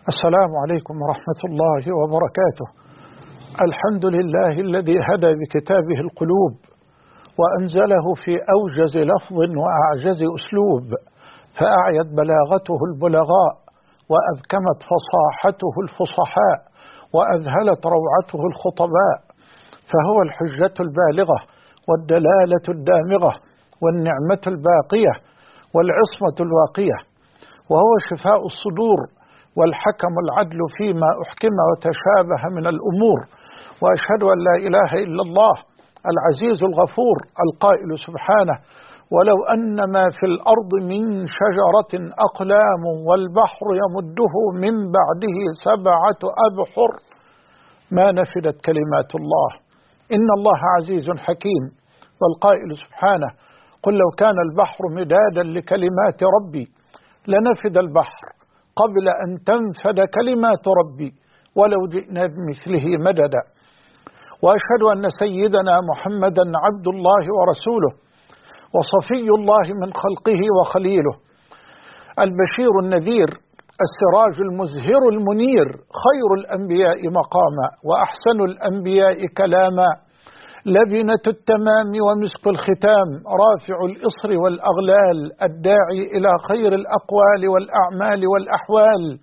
السلام عليكم ورحمة الله وبركاته. الحمد لله الذي هدى بكتابه القلوب وأنزله في أوجز لفظ وأعجز أسلوب، فأعيت بلاغته البلغاء وأذكمت فصاحته الفصحاء وأذهلت روعته الخطباء، فهو الحجة البالغة والدلالة الدامغة والنعمة الباقية والعصمة الواقية، وهو شفاء الصدور والحكم العدل فيما أحكم وتشابه من الأمور. وأشهد أن لا إله إلا الله العزيز الغفور القائل سبحانه: ولو أن ما في الأرض من شجرة أقلام والبحر يمده من بعده 7 أبحر ما نفدت كلمات الله إن الله عزيز حكيم. والقائل سبحانه: قل لو كان البحر مدادا لكلمات ربي لنفد البحر قبل أن تنفد كلمات ربي ولو جئنا بمثله مددا. وأشهد أن سيدنا محمدا عبد الله ورسوله وصفي الله من خلقه وخليله، البشير النذير السراج المزهر المنير، خير الأنبياء مقاما وأحسن الأنبياء كلاما، لبنة التمام ومسك الختام، رافع الإصر والأغلال، الداعي إلى خير الأقوال والأعمال والأحوال،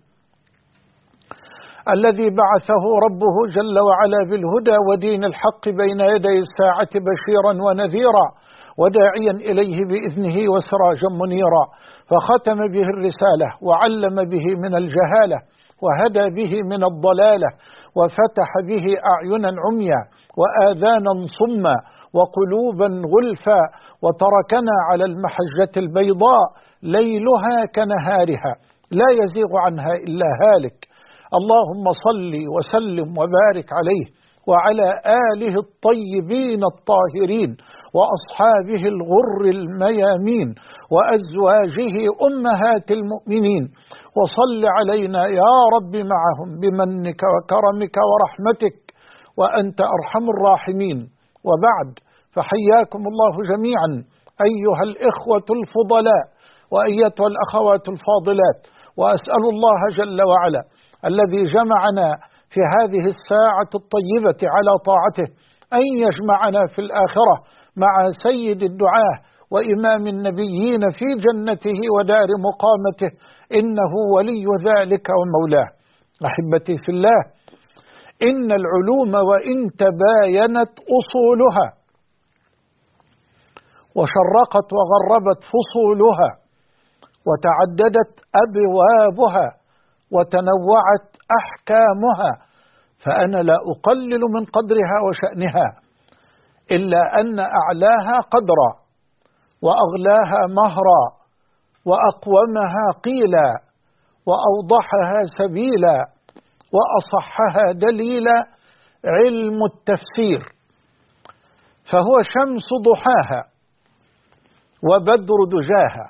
الذي بعثه ربه جل وعلا بالهدى ودين الحق بين يدي الساعة بشيرا ونذيرا وداعيا إليه بإذنه وسراجا منيرا، فختم به الرسالة وعلم به من الجهالة وهدى به من الضلالة وفتح به أعينا عميا وآذانا صما وقلوبا غلفا، وتركنا على المحجة البيضاء ليلها كنهارها لا يزيغ عنها إلا هالك. اللهم صل وسلم وبارك عليه وعلى آله الطيبين الطاهرين وأصحابه الغر الميامين وأزواجه أمهات المؤمنين، وصل علينا يا رب معهم بمنك وكرمك ورحمتك وأنت أرحم الراحمين. وبعد، فحياكم الله جميعا أيها الإخوة الفضلاء وأيتها الأخوات الفاضلات، وأسأل الله جل وعلا الذي جمعنا في هذه الساعة الطيبة على طاعته أن يجمعنا في الآخرة مع سيد الدعاة وإمام النبيين في جنته ودار مقامته، إنه ولي ذلك ومولاه. أحبتي في الله، إن العلوم وإن تباينت أصولها وشرقت وغربت فصولها وتعددت أبوابها وتنوعت أحكامها، فأنا لا أقلل من قدرها وشأنها، إلا أن أعلاها قدرا وأغلاها مهرا وأقومها قيلا وأوضحها سبيلا وأصحها دليلا علم التفسير، فهو شمس ضحاها وبدر دجاها،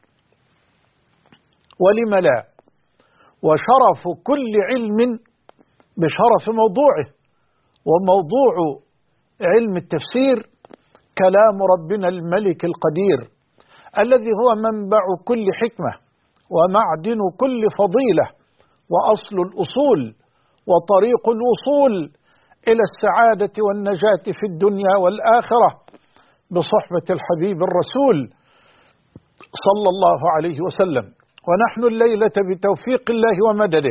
ولم لا؟ وشرف كل علم بشرف موضوعه، وموضوع علم التفسير كلام ربنا الملك القدير الذي هو منبع كل حكمة ومعدن كل فضيلة وأصل الأصول وطريق الوصول إلى السعادة والنجاة في الدنيا والآخرة بصحبة الحبيب الرسول صلى الله عليه وسلم. ونحن الليلة بتوفيق الله ومدده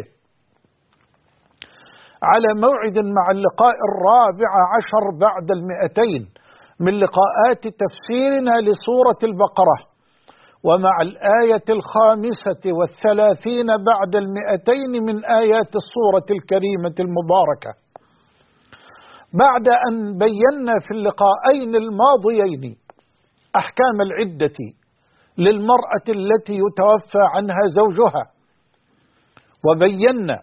على موعد مع اللقاء 14 بعد 200 من لقاءات تفسيرنا لسورة البقرة، ومع الآية 35 بعد 200 من آيات السورة الكريمة المباركة، بعد أن بينا في اللقاءين الماضيين أحكام العدة للمرأة التي يتوفى عنها زوجها، وبينا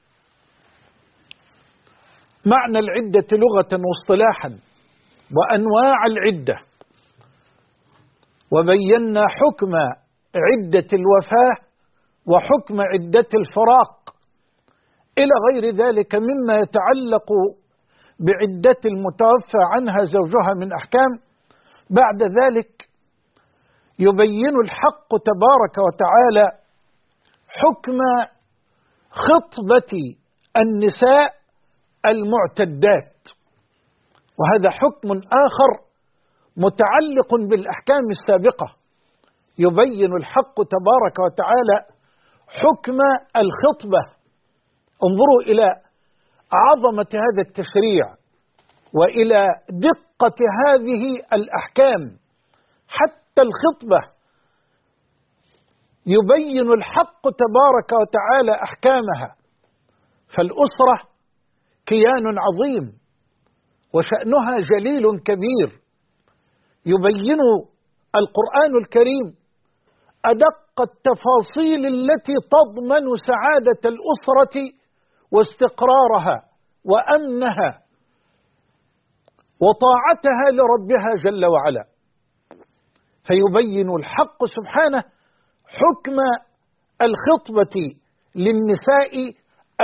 معنى العدة لغة واصطلاحا وأنواع العدة، وبينا حكم عدة الوفاة وحكم عدة الفراق إلى غير ذلك مما يتعلق بعدة المتوفى عنها زوجها من أحكام. بعد ذلك يبين الحق تبارك وتعالى حكم خطبة النساء المعتدات. وهذا حكم آخر متعلق بالأحكام السابقة، يبين الحق تبارك وتعالى حكم الخطبة. انظروا إلى عظمة هذا التشريع وإلى دقة هذه الأحكام. حتى الخطبة يبين الحق تبارك وتعالى أحكامها. فالأسرة كيان عظيم وشأنها جليل كبير. يبين القرآن الكريم أدق التفاصيل التي تضمن سعادة الأسرة واستقرارها وأمنها وطاعتها لربها جل وعلا. فيبين الحق سبحانه حكم الخطبة للنساء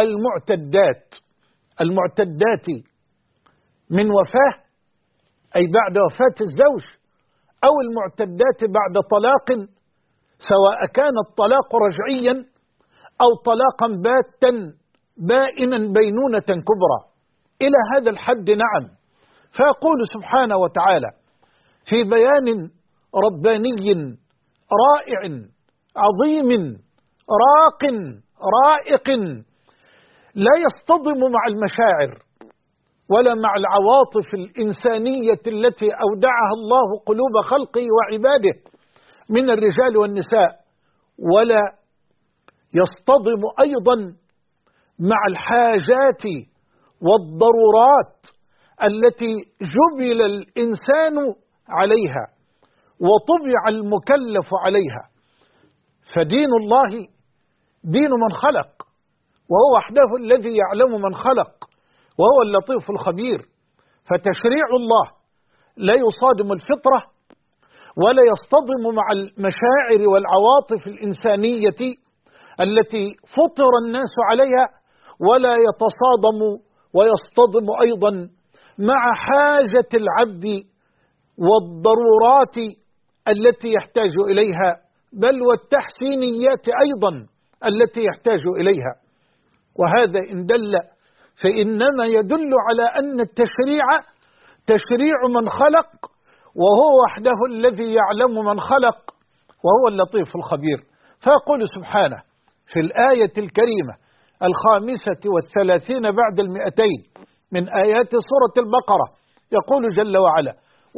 المعتدات من وفاة، أي بعد وفاة الزوج، أو المعتدات بعد طلاق، سواء كان الطلاق رجعيا أو طلاقا باتا بائنا بينونة كبرى. إلى هذا الحد نعم. فيقول سبحانه وتعالى في بيان رباني رائع عظيم راق رائق لا يصطدم مع المشاعر ولا مع العواطف الإنسانية التي أودعها الله قلوب خلقه وعباده من الرجال والنساء، ولا يصطدم أيضا مع الحاجات والضرورات التي جبل الإنسان عليها وطبع المكلف عليها. فدين الله دين من خلق، وهو وحده الذي يعلم من خلق، وهو اللطيف الخبير. فتشريع الله لا يصادم الفطرة ولا يصطدم مع المشاعر والعواطف الإنسانية التي فطر الناس عليها، ولا يتصادم ويصطدم أيضا مع حاجة العبد والضرورات التي يحتاج إليها، بل والتحسينيات أيضا التي يحتاج إليها. وهذا إن دل فإنما يدل على أن التشريع تشريع من خلق، وهو وحده الذي يعلم من خلق، وهو اللطيف الخبير. فيقول سبحانه في الآية الكريمة 35 بعد 200 من آيات سورة البقرة، يقول جل وعلا: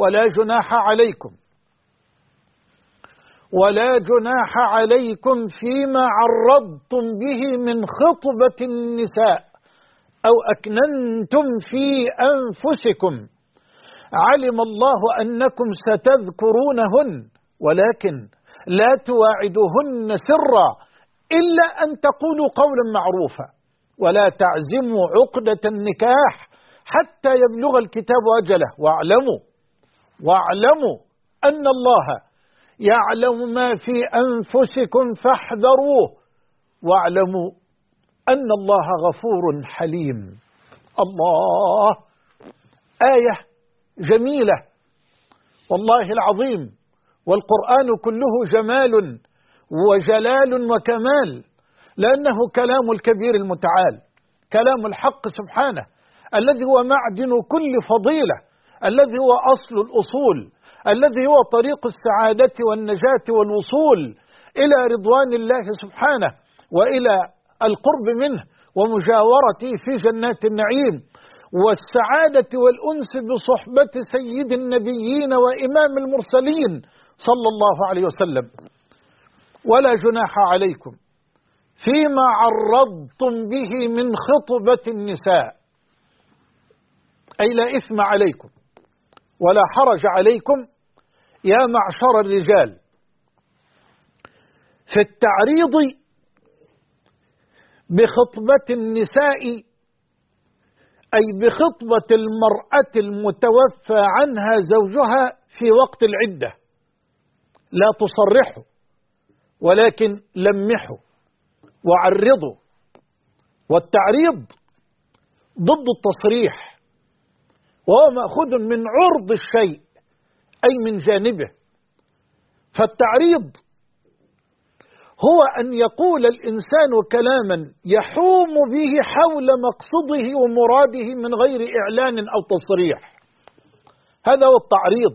ولا جناح عليكم فيما عرضتم به من خطبة النساء أو أكننتم في أنفسكم علم الله أنكم ستذكرونهن ولكن لا تواعدوهن سرا إلا أن تقولوا قولا معروفا ولا تعزموا عقدة النكاح حتى يبلغ الكتاب أجله واعلموا أن الله يعلم ما في أنفسكم فاحذروه واعلموا أن الله غفور حليم. الله، آية جميلة والله العظيم. والقرآن كله جمال وجلال وكمال، لأنه كلام الكبير المتعال، كلام الحق سبحانه الذي هو معدن كل فضيلة، الذي هو أصل الأصول، الذي هو طريق السعادة والنجاة والوصول إلى رضوان الله سبحانه وإلى القرب منه ومجاورته في جنات النعيم والسعادة والأنس بصحبة سيد النبيين وإمام المرسلين صلى الله عليه وسلم. ولا جناح عليكم فيما عرضتم به من خطبة النساء، أي لا إثم عليكم ولا حرج عليكم يا معشر الرجال في التعريض بخطبة النساء، أي بخطبة المرأة المتوفى عنها زوجها في وقت العدة. لا تصرحوا ولكن لمحوا وعرضوا. والتعريض ضد التصريح، وهو مأخوذ من عرض الشيء أي من جانبه. فالتعريض هو أن يقول الإنسان كلاما يحوم به حول مقصده ومراده من غير إعلان أو تصريح. هذا هو التعريض.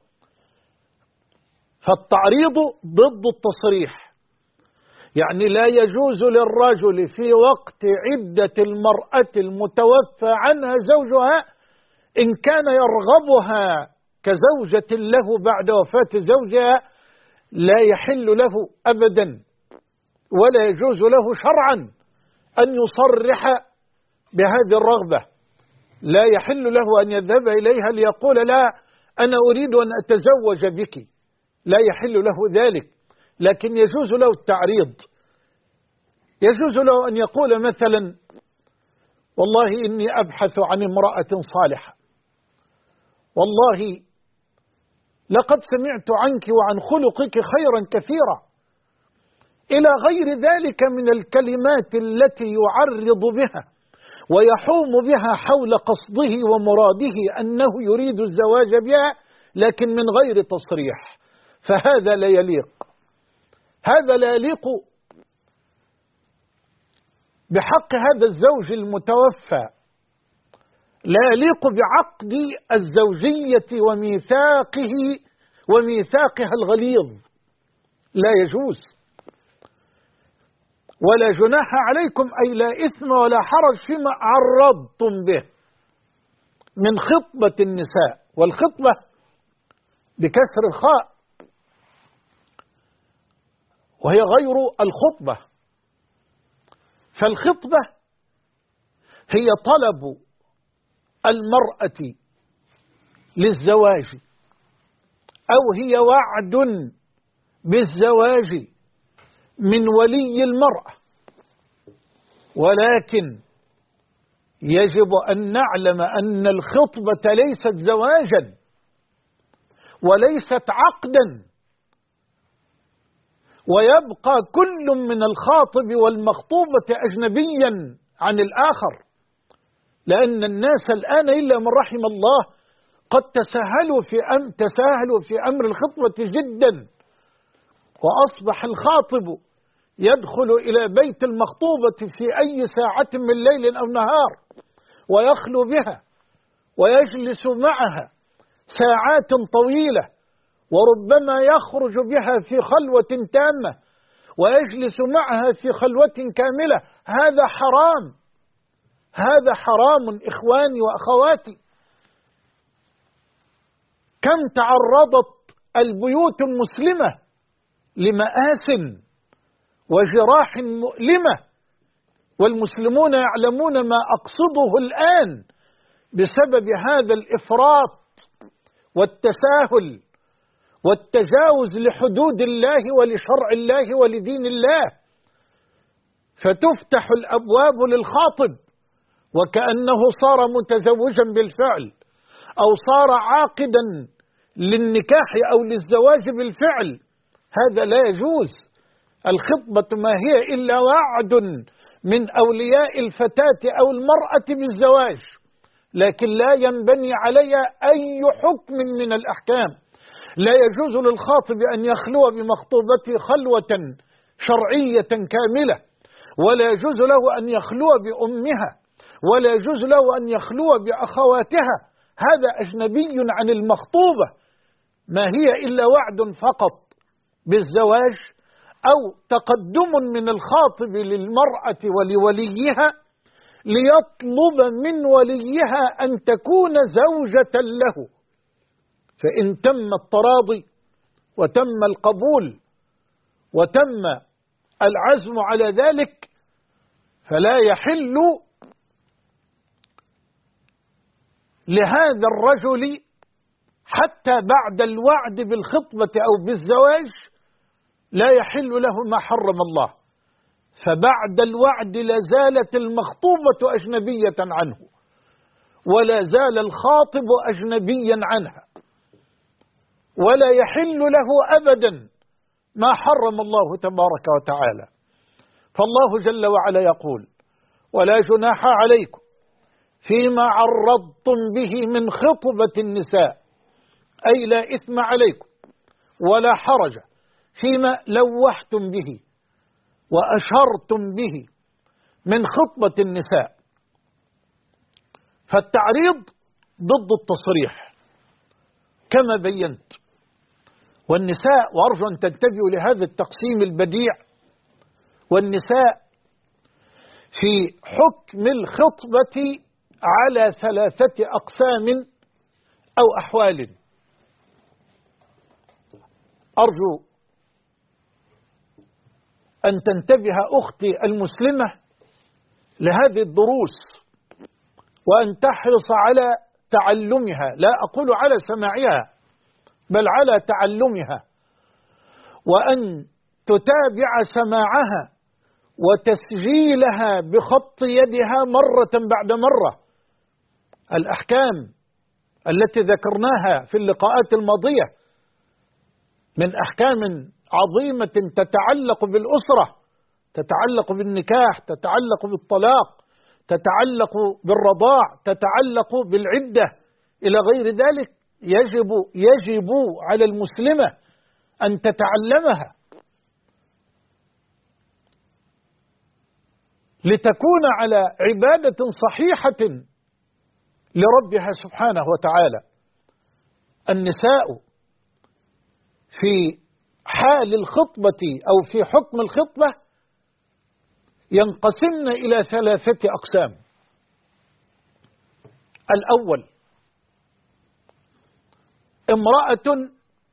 فالتعريض ضد التصريح، يعني لا يجوز للرجل في وقت عدة المرأة المتوفى عنها زوجها إن كان يرغبها كزوجة له بعد وفاة زوجها، لا يحل له أبدا ولا يجوز له شرعا أن يصرح بهذه الرغبة. لا يحل له أن يذهب إليها ليقول لا أنا أريد أن أتزوج بك، لا يحل له ذلك، لكن يجوز له التعريض. يجوز له أن يقول مثلا والله إني أبحث عن امرأة صالحة، والله لقد سمعت عنك وعن خلقك خيرا كثيرا، إلى غير ذلك من الكلمات التي يعرض بها ويحوم بها حول قصده ومراده أنه يريد الزواج بها، لكن من غير تصريح. فهذا لا يليق، هذا لا يليق بحق هذا الزوج المتوفى، لا يليق بعقد الزوجية وميثاقها الغليظ، لا يجوز. ولا جناح عليكم أي لا إثم ولا حرج فيما عرضتم به من خطبة النساء. والخطبة بكسر الخاء وهي غير الخطبة. فالخطبة هي طلب المرأة للزواج، أو هي وعد بالزواج من ولي المرأة، ولكن يجب أن نعلم أن الخطبة ليست زواجا وليست عقدا، ويبقى كل من الخاطب والمخطوبة أجنبيا عن الآخر، لأن الناس الآن إلا من رحم الله قد تساهلوا في أمر الخطبة جدا، وأصبح الخاطب يدخل إلى بيت المخطوبة في أي ساعة من ليل أو نهار ويخلو بها ويجلس معها ساعات طويلة، وربما يخرج بها في خلوة تامة ويجلس معها في خلوة كاملة. هذا حرام، هذا حرام إخواني وأخواتي. كم تعرضت البيوت المسلمة لمآس وجراح مؤلمة، والمسلمون يعلمون ما أقصده الآن بسبب هذا الإفراط والتساهل والتجاوز لحدود الله ولشرع الله ولدين الله. فتفتح الأبواب للخاطب وكأنه صار متزوجا بالفعل، أو صار عاقدا للنكاح أو للزواج بالفعل. هذا لا يجوز. الخطبة ما هي إلا وعد من أولياء الفتاة أو المرأة بالزواج، لكن لا ينبني عليها أي حكم من الأحكام. لا يجوز للخاطب أن يخلو بمخطوبته خلوة شرعية كاملة، ولا يجوز له أن يخلو بأمها، ولا يجوز له أن يخلو بأخواتها. هذا أجنبي عن المخطوبة، ما هي إلا وعد فقط بالزواج، أو تقدم من الخاطب للمرأة ولوليها ليطلب من وليها أن تكون زوجة له. فإن تم التراضي وتم القبول وتم العزم على ذلك، فلا يحل لهذا الرجل حتى بعد الوعد بالخطبة أو بالزواج لا يحل له ما حرم الله. فبعد الوعد لازالت المخطوبة أجنبية عنه، ولا زال الخاطب أجنبيا عنها، ولا يحل له أبدا ما حرم الله تبارك وتعالى. فالله جل وعلا يقول: ولا جناح عليكم فيما عرضتم به من خطبة النساء، أي لا إثم عليكم ولا حرج فيما لوحتم به وأشرتم به من خطبة النساء. فالتعريض ضد التصريح كما بينت. والنساء، وأرجو أن تنتبهوا لهذا التقسيم البديع، والنساء في حكم الخطبة على 3 أقسام أو أحوال. أرجو أن تنتبه أختي المسلمة لهذه الدروس، وأن تحرص على تعلمها، لا أقول على سماعها بل على تعلمها، وأن تتابع سماعها وتسجيلها بخط يدها مرة بعد مرة. الأحكام التي ذكرناها في اللقاءات الماضية من أحكام عظيمة تتعلق بالأسرة، تتعلق بالنكاح، تتعلق بالطلاق، تتعلق بالرضاع، تتعلق بالعدة إلى غير ذلك، يجب على المسلمة أن تتعلمها لتكون على عبادة صحيحة لربها سبحانه وتعالى. النساء في حال الخطبة أو في حكم الخطبة ينقسمن إلى 3 أقسام. الأول: امرأة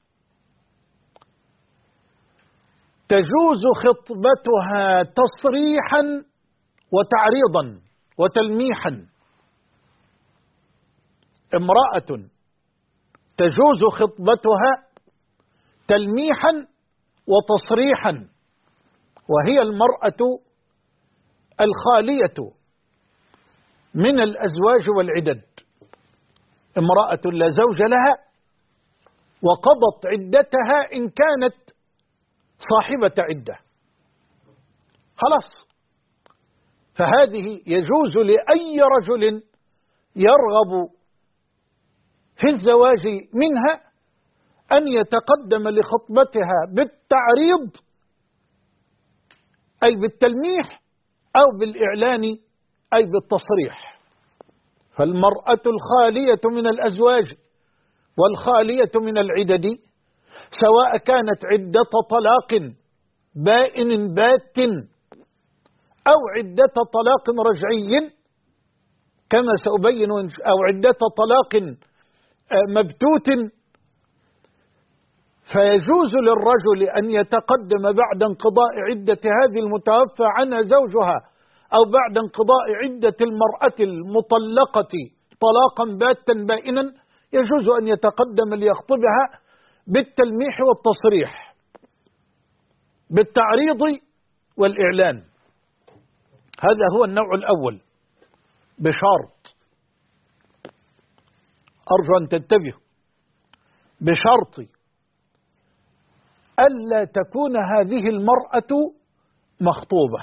تجوز خطبتها تصريحا وتعريضا وتلميحا. امرأة تجوز خطبتها تلميحا وتصريحا، وهي المرأة الخالية من الأزواج والعدد، امرأة لا زوج لها وقضت عدتها إن كانت صاحبة عدة، خلاص. فهذه يجوز لأي رجل يرغب في الزواج منها أن يتقدم لخطبتها بالتعريض أي بالتلميح أو بالإعلان أي بالتصريح. فالمرأة الخالية من الأزواج والخالية من العدد، سواء كانت عدة طلاق بائن بات أو عدة طلاق رجعي كما سأبين، أو عدة طلاق مبتوت، فيجوز للرجل أن يتقدم بعد انقضاء عدة هذه المتوفى عنها زوجها أو بعد انقضاء عدة المرأة المطلقة طلاقا باتا بائنا، يجوز أن يتقدم ليخطبها بالتلميح والتصريح، بالتعريض والإعلان. هذا هو النوع الأول، بشرط، أرجو أن تنتبهوا، بشرط ألا تكون هذه المرأة مخطوبة.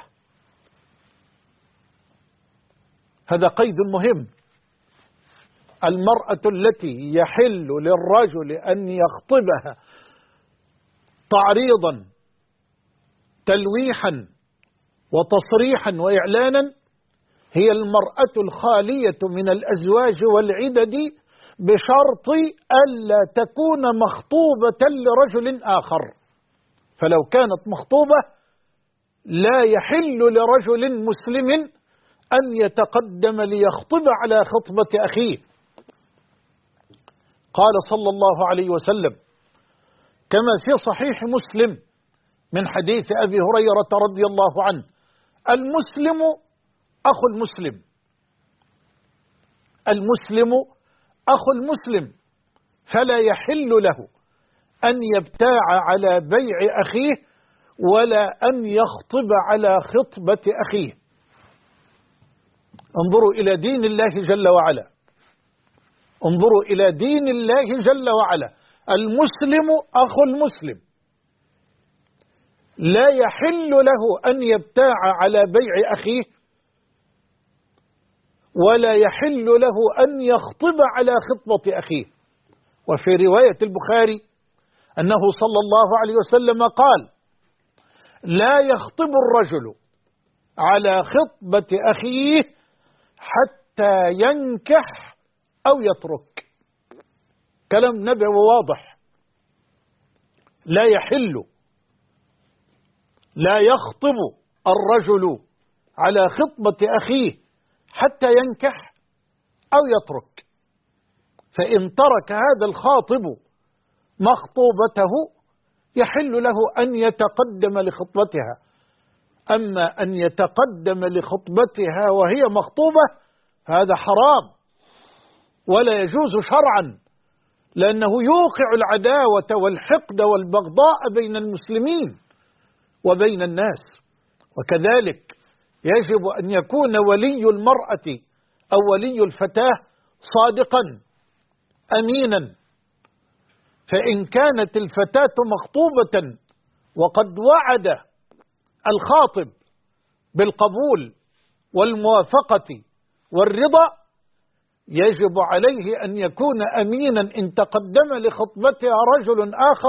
هذا قيد مهم. المرأة التي يحل للرجل أن يخطبها تعريضا تلويحا وتصريحا وإعلانا هي المرأة الخالية من الأزواج والعدد، بشرط ألا تكون مخطوبة لرجل آخر. فلو كانت مخطوبة لا يحل لرجل مسلم أن يتقدم ليخطب على خطبة أخيه. قال صلى الله عليه وسلم كما في صحيح مسلم من حديث أبي هريرة رضي الله عنه: المسلم أخو المسلم، المسلم أخو المسلم، فلا يحل له أن يبتاع على بيع أخيه ولا أن يخطب على خطبة أخيه. انظروا إلى دين الله جل وعلا، انظروا إلى دين الله جل وعلا. المسلم أخو المسلم، لا يحل له أن يبتاع على بيع أخيه ولا يحل له أن يخطب على خطبة أخيه. وفي رواية البخاري أنه صلى الله عليه وسلم قال: لا يخطب الرجل على خطبة أخيه حتى ينكح أو يترك. كلام نبوي واضح. لا يحل، لا يخطب الرجل على خطبة أخيه حتى ينكح أو يترك. فإن ترك هذا الخاطب مخطوبته يحل له أن يتقدم لخطبتها. أما أن يتقدم لخطبتها وهي مخطوبة هذا حرام ولا يجوز شرعا، لأنه يوقع العداوة والحقد والبغضاء بين المسلمين وبين الناس. وكذلك يجب أن يكون ولي المرأة أو ولي الفتاة صادقا أمينا. فإن كانت الفتاة مخطوبة وقد وعد الخاطب بالقبول والموافقة والرضا يجب عليه أن يكون أمينا إن تقدم لخطبتها رجل آخر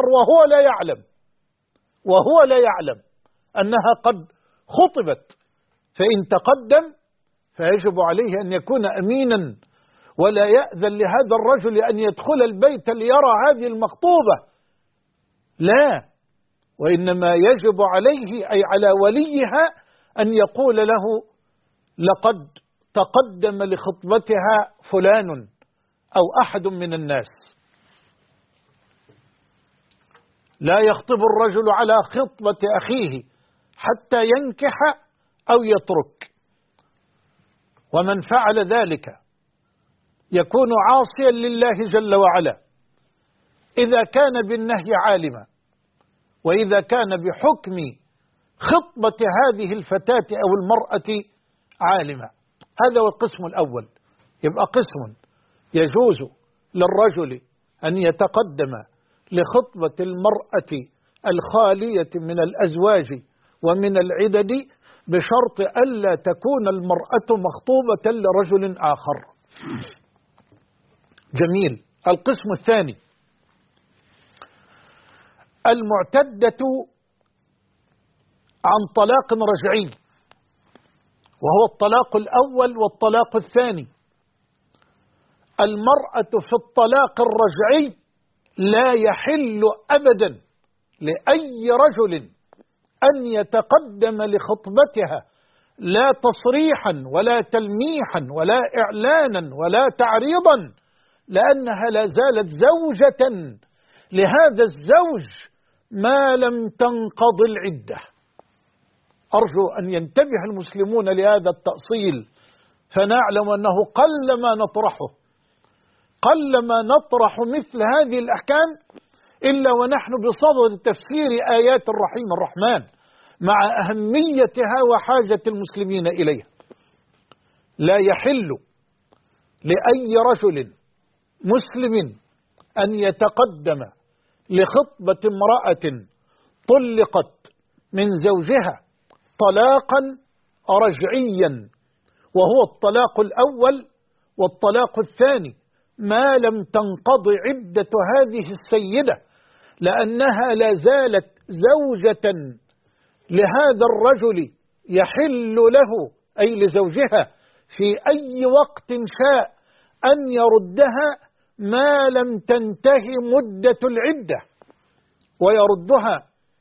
وهو لا يعلم أنها قد خطبت. فإن تقدم فيجب عليه أن يكون أمينا ولا يأذن لهذا الرجل أن يدخل البيت ليرى هذه المخطوبة، لا، وإنما يجب عليه أي على وليها أن يقول له لقد تقدم لخطبتها فلان أو أحد من الناس. لا يخطب الرجل على خطبة أخيه حتى ينكح أو يترك. ومن فعل ذلك يكون عاصيا لله جل وعلا إذا كان بالنهي عالما، وإذا كان بحكم خطبة هذه الفتاة أو المرأة عالما. هذا هو القسم الأول. يبقى قسم يجوز للرجل أن يتقدم لخطبة المرأة الخالية من الأزواج ومن العدد بشرط ألا تكون المرأة مخطوبة لرجل آخر. جميل. القسم الثاني المعتدة عن طلاق رجعي، وهو الطلاق الأول والطلاق الثاني. المرأة في الطلاق الرجعي لا يحل أبدا لأي رجل أن يتقدم لخطبتها لا تصريحا ولا تلميحا ولا إعلانا ولا تعريضا، لأنها لا زالت زوجة لهذا الزوج ما لم تنقض العدة. أرجو أن ينتبه المسلمون لهذا التأصيل، فنعلم أنه قلما نطرح مثل هذه الأحكام إلا ونحن بصدد تفسير آيات الرحيم الرحمن مع أهميتها وحاجة المسلمين إليها. لا يحل لأي رجل مسلم أن يتقدم لخطبة امرأة طلقت من زوجها طلاقا رجعيا، وهو الطلاق الأول والطلاق الثاني، ما لم تنقض عدة هذه السيدة، لأنها لا زالت زوجة لهذا الرجل يحل له أي لزوجها في أي وقت شاء أن يردها ما لم تنتهي مدة العدة، ويردها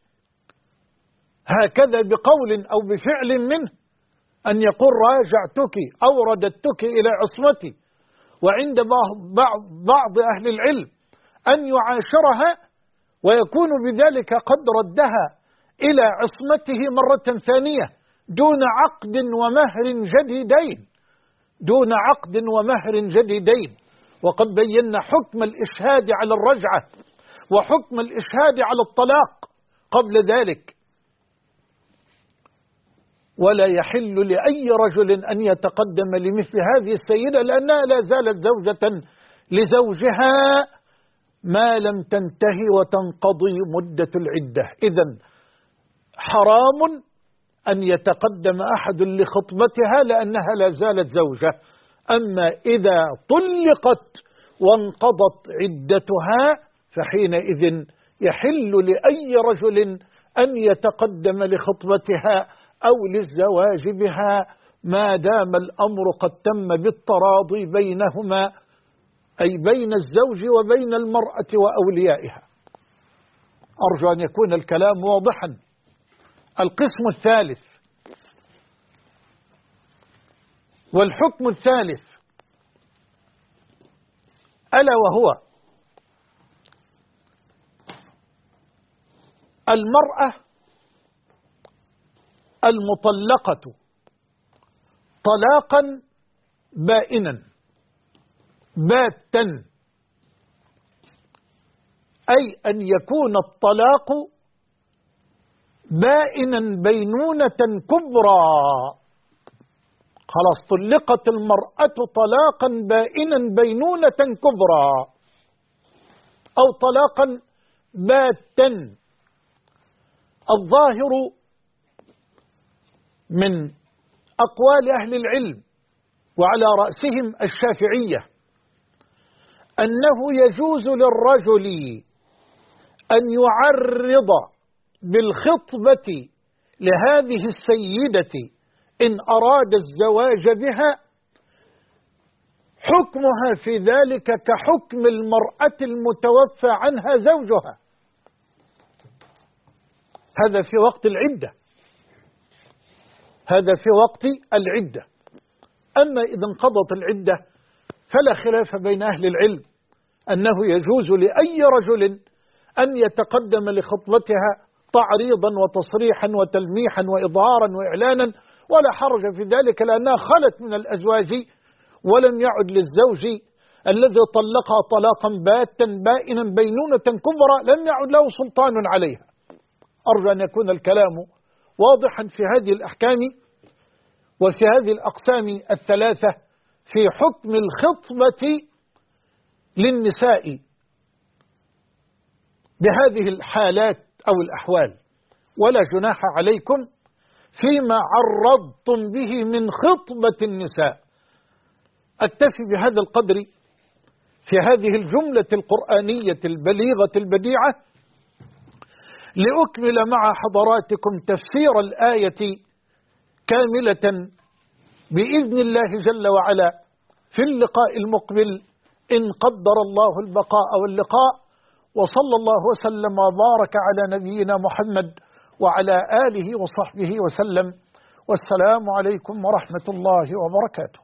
هكذا بقول أو بفعل منه، أن يقول راجعتك أو رددتك إلى عصمتي. وعند بعض أهل العلم أن يعاشرها ويكون بذلك قد ردها إلى عصمته مرة ثانية دون عقد ومهر جديدين. وقد بينا حكم الإشهاد على الرجعة وحكم الإشهاد على الطلاق قبل ذلك. ولا يحل لأي رجل أن يتقدم لمثل هذه السيدة، لأنها لا زالت زوجة لزوجها ما لم تنتهي وتنقضي مدة العدة. إذن حرام أن يتقدم أحد لخطبتها لأنها لا زالت زوجة. أما إذا طلقت وانقضت عدتها فحينئذ يحل لأي رجل أن يتقدم لخطبتها أو للزواج بها ما دام الأمر قد تم بالتراضي بينهما، أي بين الزوج وبين المرأة وأوليائها. أرجو أن يكون الكلام واضحا. القسم الثالث والحكم الثالث ألا وهو المرأة المطلقة طلاقا بائنا باتا، أي أن يكون الطلاق بائنا بينونة كبرى. خلاص طلقت المرأة طلاقا بائنا بينونة كبرى أو طلاقا باتا. الظاهر من أقوال أهل العلم وعلى رأسهم الشافعية أنه يجوز للرجل أن يعرض بالخطبة لهذه السيدة إن أراد الزواج بها، حكمها في ذلك كحكم المرأة المتوفى عنها زوجها، هذا في وقت العدة، هذا في وقت العدة. أما إذا انقضت العدة فلا خلاف بين أهل العلم أنه يجوز لأي رجل أن يتقدم لخطبتها تعريضا وتصريحا وتلميحا وإظهارا وإعلانا، ولا حرج في ذلك، لأنها خلت من الأزواج ولم يعد للزوج الذي طلقها طلاقا باتا بائنا بينونة كبرى لم يعد له سلطان عليها. أرجو أن يكون الكلام واضحا في هذه الأحكام وفي هذه الأقسام الثلاثة في حكم الخطبة للنساء بهذه الحالات أو الأحوال. ولا جناح عليكم فيما عرضتم به من خطبة النساء. أكتفي بهذا القدر في هذه الجملة القرآنية البليغة البديعة لأكمل مع حضراتكم تفسير الآية كاملة بإذن الله جل وعلا في اللقاء المقبل إن قدر الله البقاء واللقاء. وصلى الله وسلم وبارك على نبينا محمد وعلى آله وصحبه وسلم، والسلام عليكم ورحمة الله وبركاته.